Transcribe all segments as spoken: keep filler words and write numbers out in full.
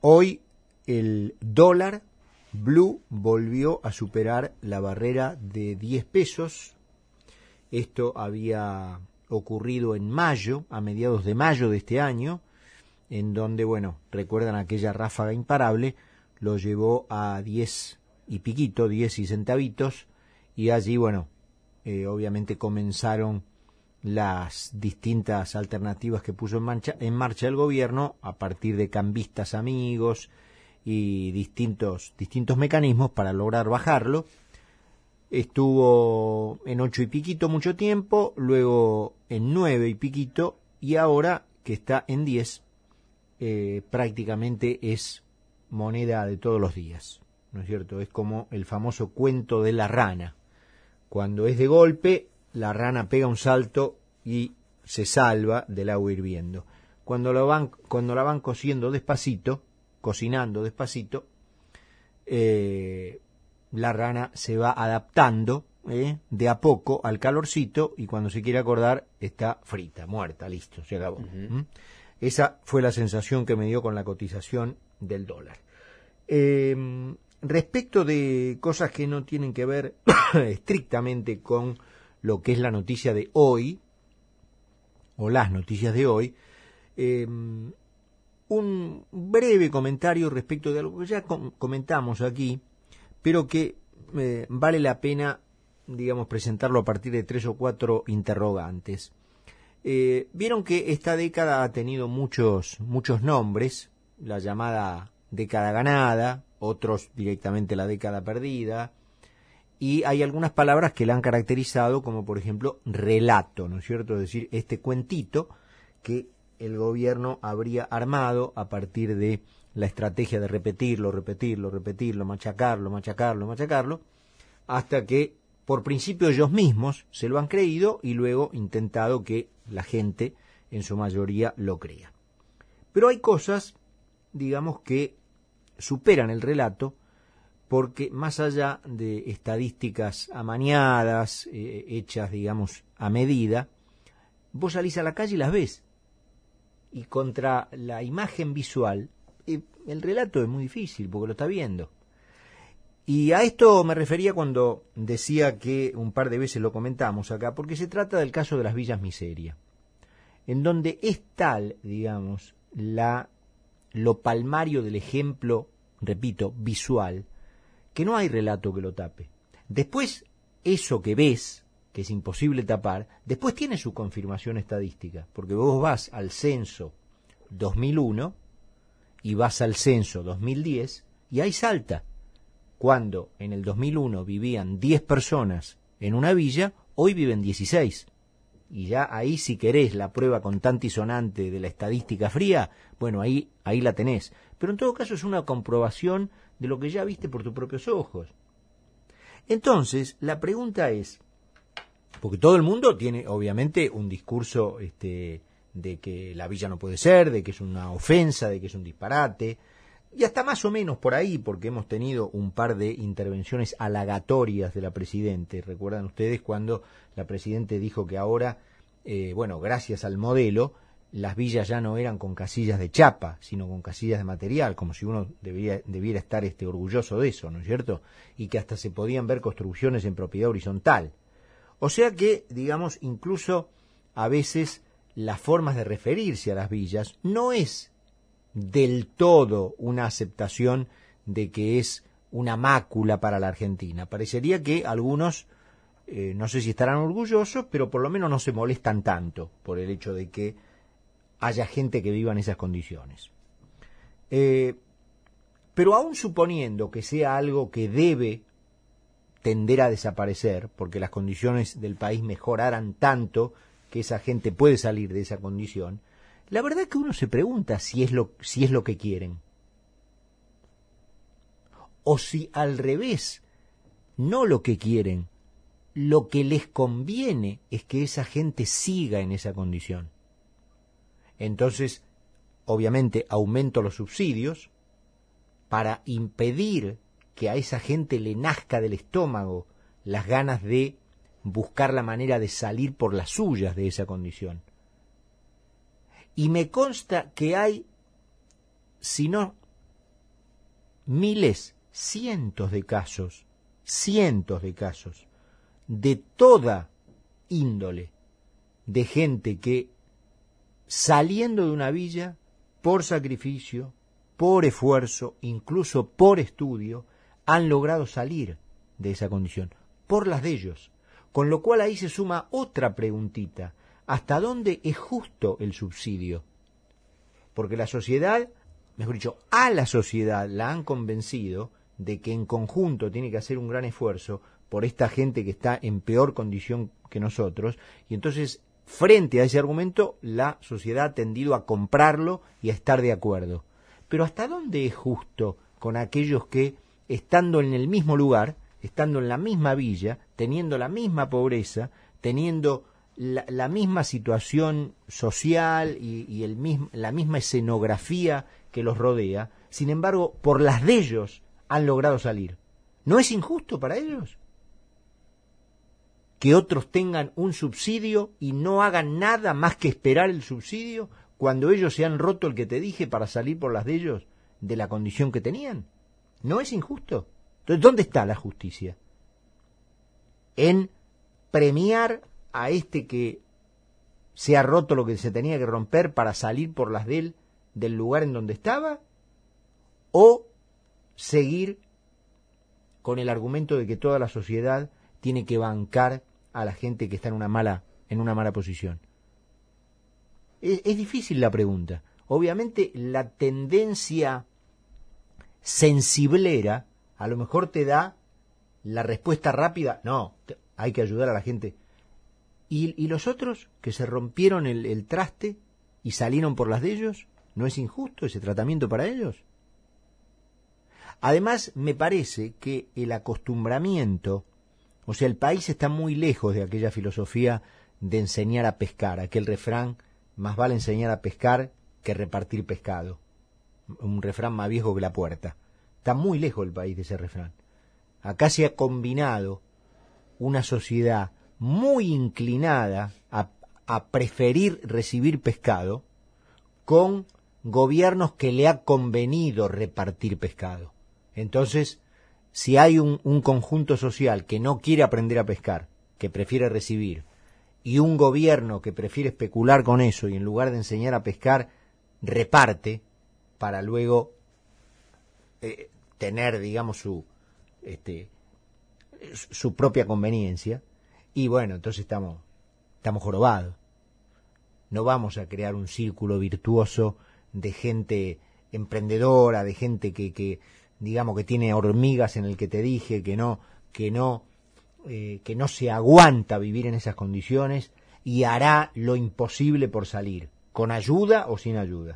hoy el dólar blue volvió a superar la barrera de diez pesos. Esto había ocurrido en mayo, a mediados de mayo de este año, en donde, bueno, recuerdan aquella ráfaga imparable, lo llevó a diez y piquito, diez y centavitos, y allí, bueno, eh, obviamente comenzaron las distintas alternativas que puso en marcha, en marcha el gobierno a partir de cambistas amigos y distintos, distintos mecanismos para lograr bajarlo. Estuvo en ocho y piquito mucho tiempo, luego en nueve y piquito, y ahora que está en diez, eh, prácticamente es moneda de todos los días, ¿no es cierto? Es como el famoso cuento de la rana. Cuando es de golpe, la rana pega un salto y se salva del agua hirviendo. Cuando la van, cuando la van cociendo despacito, cocinando despacito, eh, la rana se va adaptando eh, de a poco al calorcito y cuando se quiere acordar está frita, muerta, listo, se acabó. Uh-huh. ¿Mm? Esa fue la sensación que me dio con la cotización del dólar. Eh, respecto de cosas que no tienen que ver estrictamente con lo que es la noticia de hoy, o las noticias de hoy, eh, un breve comentario respecto de algo que ya com- comentamos aquí, pero que eh, vale la pena, digamos, presentarlo a partir de tres o cuatro interrogantes. Eh, Vieron que esta década ha tenido muchos, muchos nombres, la llamada década ganada, otros directamente la década perdida, y hay algunas palabras que la han caracterizado, como por ejemplo relato, ¿no es cierto? Es decir, este cuentito que el gobierno habría armado a partir de la estrategia de repetirlo, repetirlo, repetirlo, machacarlo, machacarlo, machacarlo, hasta que por principio ellos mismos se lo han creído y luego intentado que la gente en su mayoría lo crea. Pero hay cosas, digamos, que superan el relato porque más allá de estadísticas amañadas, eh, hechas, digamos, a medida, vos salís a la calle y las ves. Y contra la imagen visual, eh, el relato es muy difícil porque lo está viendo. Y a esto me refería cuando decía que un par de veces lo comentamos acá, porque se trata del caso de las villas miseria, en donde es tal, digamos, la, lo palmario del ejemplo, repito, visual, que no hay relato que lo tape. Después, eso que ves, que es imposible tapar, después tiene su confirmación estadística, porque vos vas al censo dos mil uno y vas al censo dos mil diez y ahí salta. Cuando en el dos mil uno vivían diez personas en una villa, hoy viven dieciséis. Y ya ahí, si querés la prueba contante y sonante de la estadística fría, bueno, ahí, ahí la tenés. Pero en todo caso es una comprobación de lo que ya viste por tus propios ojos. Entonces, la pregunta es, porque todo el mundo tiene obviamente un discurso este, de que la villa no puede ser, de que es una ofensa, de que es un disparate, y hasta más o menos por ahí, porque hemos tenido un par de intervenciones halagatorias de la Presidente. ¿Recuerdan ustedes cuando la Presidente dijo que ahora, eh, bueno, gracias al modelo, las villas ya no eran con casillas de chapa, sino con casillas de material, como si uno debería, debiera estar este, orgulloso de eso, ¿no es cierto? Y que hasta se podían ver construcciones en propiedad horizontal. O sea que, digamos, incluso a veces las formas de referirse a las villas no es del todo una aceptación de que es una mácula para la Argentina. Parecería que algunos, eh, no sé si estarán orgullosos, pero por lo menos no se molestan tanto por el hecho de que haya gente que viva en esas condiciones. Eh, pero aún suponiendo que sea algo que debe tender a desaparecer, porque las condiciones del país mejoraran tanto que esa gente puede salir de esa condición, la verdad es que uno se pregunta si es lo, si es lo que quieren. O si al revés, no lo que quieren, lo que les conviene es que esa gente siga en esa condición. Entonces, obviamente, aumento los subsidios para impedir que a esa gente le nazca del estómago las ganas de buscar la manera de salir por las suyas de esa condición. Y me consta que hay, si no miles, cientos de casos, cientos de casos, de toda índole, de gente que saliendo de una villa, por sacrificio, por esfuerzo, incluso por estudio, han logrado salir de esa condición, por las de ellos. Con lo cual ahí se suma otra preguntita: ¿hasta dónde es justo el subsidio? Porque la sociedad, mejor dicho, a la sociedad la han convencido de que en conjunto tiene que hacer un gran esfuerzo por esta gente que está en peor condición que nosotros, y entonces, frente a ese argumento, la sociedad ha tendido a comprarlo y a estar de acuerdo. Pero ¿hasta dónde es justo con aquellos que, estando en el mismo lugar, estando en la misma villa, teniendo la misma pobreza, teniendo la, la misma situación social y, y el mismo, la misma escenografía que los rodea, sin embargo, por las de ellos han logrado salir? ¿No es injusto para ellos que otros tengan un subsidio y no hagan nada más que esperar el subsidio cuando ellos se han roto el que te dije para salir por las de ellos de la condición que tenían? ¿No es injusto? Entonces, ¿dónde está la justicia? ¿En premiar a este que se ha roto lo que se tenía que romper para salir por las de él del lugar en donde estaba? ¿O seguir con el argumento de que toda la sociedad tiene que bancar a la gente que está en una mala, en una mala posición? Es, es difícil la pregunta. Obviamente la tendencia sensiblera a lo mejor te da la respuesta rápida: no, te, hay que ayudar a la gente. ¿Y, y los otros que se rompieron el, el traste y salieron por las de ellos? ¿No es injusto ese tratamiento para ellos? Además, me parece que el acostumbramiento, o sea, el país está muy lejos de aquella filosofía de enseñar a pescar, aquel refrán: más vale enseñar a pescar que repartir pescado. Un refrán más viejo que la puerta. Está muy lejos el país de ese refrán. Acá se ha combinado una sociedad muy inclinada a, a preferir recibir pescado con gobiernos que le ha convenido repartir pescado. Entonces, si hay un, un conjunto social que no quiere aprender a pescar, que prefiere recibir, y un gobierno que prefiere especular con eso y en lugar de enseñar a pescar, reparte para luego eh, tener, digamos, su, este, su propia conveniencia, y bueno, entonces estamos, estamos jorobados. No vamos a crear un círculo virtuoso de gente emprendedora, de gente que, que digamos, que tiene hormigas en el que te dije, que no, que no, eh, que no se aguanta vivir en esas condiciones y hará lo imposible por salir, con ayuda o sin ayuda.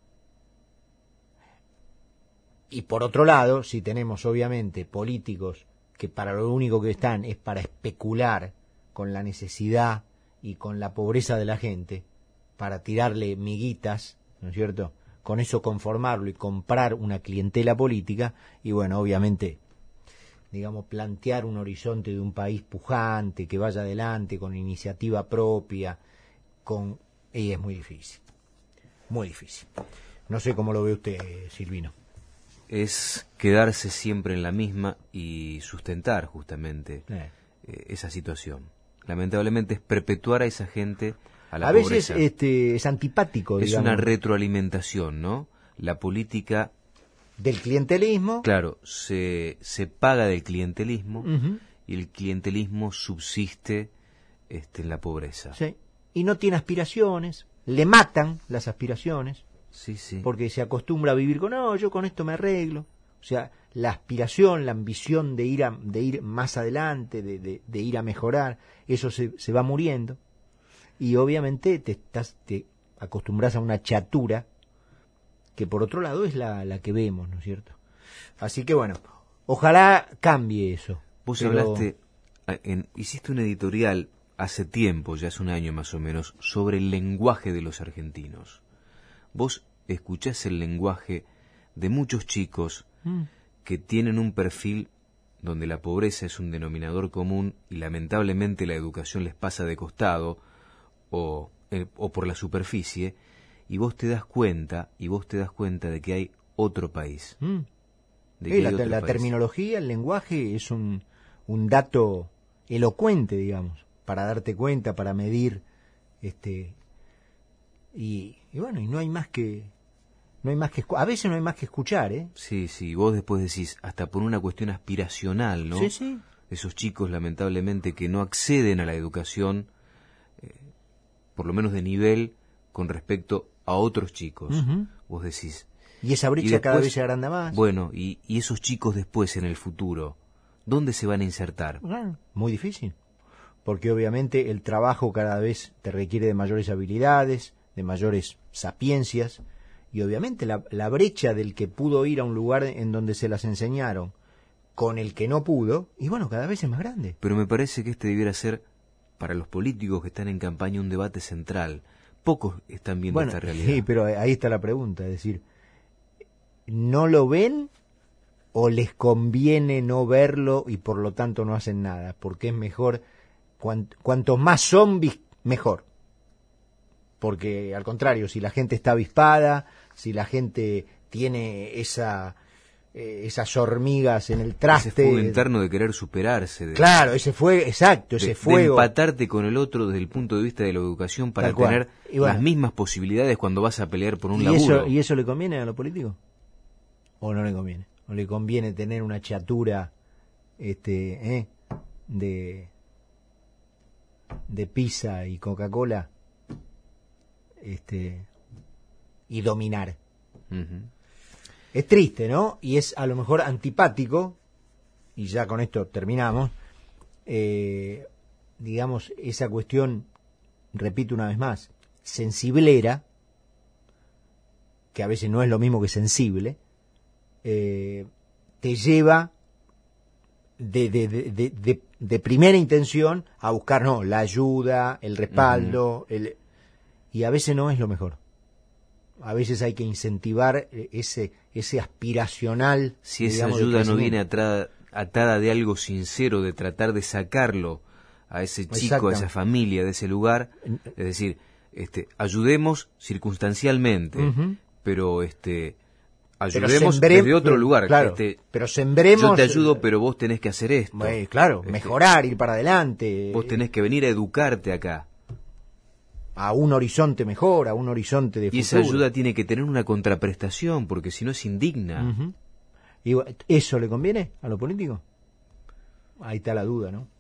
Y por otro lado, si tenemos obviamente políticos que para lo único que están es para especular con la necesidad y con la pobreza de la gente, para tirarle miguitas, ¿no es cierto?, con eso conformarlo y comprar una clientela política, y bueno, obviamente, digamos, plantear un horizonte de un país pujante, que vaya adelante, con iniciativa propia, con... y es muy difícil, muy difícil. No sé cómo lo ve usted, Silvino. Es quedarse siempre en la misma y sustentar justamente eh. Eh, esa situación. Lamentablemente es perpetuar a esa gente a la a pobreza. veces este, es antipático, es digamos. una retroalimentación, ¿no? La política del clientelismo. Claro, se, se paga del clientelismo uh-huh. y el clientelismo subsiste este, en la pobreza. Sí. Y no tiene aspiraciones, le matan las aspiraciones. Sí, sí. Porque se acostumbra a vivir con, no, yo con esto me arreglo. O sea, la aspiración, la ambición de ir a, de ir más adelante, de, de, de ir a mejorar, eso se, se va muriendo. Y obviamente te estás te acostumbras a una chatura que por otro lado es la, la que vemos, ¿no es cierto? Así que bueno, ojalá cambie eso. Vos pero... hablaste, en, hiciste un editorial hace tiempo, ya hace un año más o menos, sobre el lenguaje de los argentinos. Vos escuchás el lenguaje de muchos chicos mm. que tienen un perfil donde la pobreza es un denominador común y lamentablemente la educación les pasa de costado o, eh, o por la superficie, y vos te das cuenta, y vos te das cuenta de que hay otro país. Mm. de Sí, que la, hay otro la país. terminología, el lenguaje es un, un dato elocuente, digamos, para darte cuenta, para medir, este, y, y bueno, y no hay más que, no hay más que, escu- a veces no hay más que escuchar, ¿eh? Sí, sí, vos después decís, hasta por una cuestión aspiracional, ¿no? Sí, sí. Esos chicos, lamentablemente, que no acceden a la educación, eh, por lo menos de nivel, con respecto a otros chicos. Ujú. Vos decís... Y esa brecha y después, cada vez se agranda más. Bueno, y, y esos chicos después, en el futuro, ¿dónde se van a insertar? Bueno, muy difícil, porque obviamente el trabajo cada vez te requiere de mayores habilidades, de mayores sapiencias, y obviamente la, la brecha del que pudo ir a un lugar en donde se las enseñaron con el que no pudo, y bueno, cada vez es más grande. Pero me parece que este debiera ser, para los políticos que están en campaña, un debate central. Pocos están viendo Bueno, esta realidad. sí, pero ahí está la pregunta, es decir, ¿no lo ven o les conviene no verlo y por lo tanto no hacen nada? Porque es mejor, cuant, cuanto más zombies, mejor. Porque al contrario, si la gente está avispada, si la gente tiene esa eh, esas hormigas en el traste, Ese fuego interno de querer superarse. De, claro, ese fuego, exacto, ese de, fuego. De empatarte con el otro desde el punto de vista de la educación para tener y bueno, las mismas posibilidades cuando vas a pelear por un ¿y laburo. Eso, ¿Y eso le conviene a los políticos? ¿O no le conviene? ¿O le conviene tener una chatura este, eh, de, de pizza y Coca-Cola este, y dominar? Uh-huh. Es triste, ¿no? Y es a lo mejor antipático, y ya con esto terminamos, eh, digamos, esa cuestión, repito una vez más, sensiblera, que a veces no es lo mismo que sensible, eh, te lleva de, de, de, de, de, de primera intención a buscar, no, la ayuda, el respaldo, uh-huh. el, y a veces no es lo mejor. A veces hay que incentivar ese ese aspiracional. Si esa ayuda no viene atrada, atada de algo sincero, de tratar de sacarlo a ese chico, a esa familia de ese lugar, es decir, este, ayudemos circunstancialmente, uh-huh. pero este, ayudemos sembré, desde otro lugar. Claro, este, pero sembremos. Yo te ayudo, pero vos tenés que hacer esto. Bueno, claro, este, mejorar, ir para adelante. Vos tenés que venir a educarte acá. A un horizonte mejor, a un horizonte de futuro. Y esa ayuda tiene que tener una contraprestación, porque si no es indigna. Uh-huh. ¿Y eso le conviene a los políticos? Ahí está la duda, ¿no?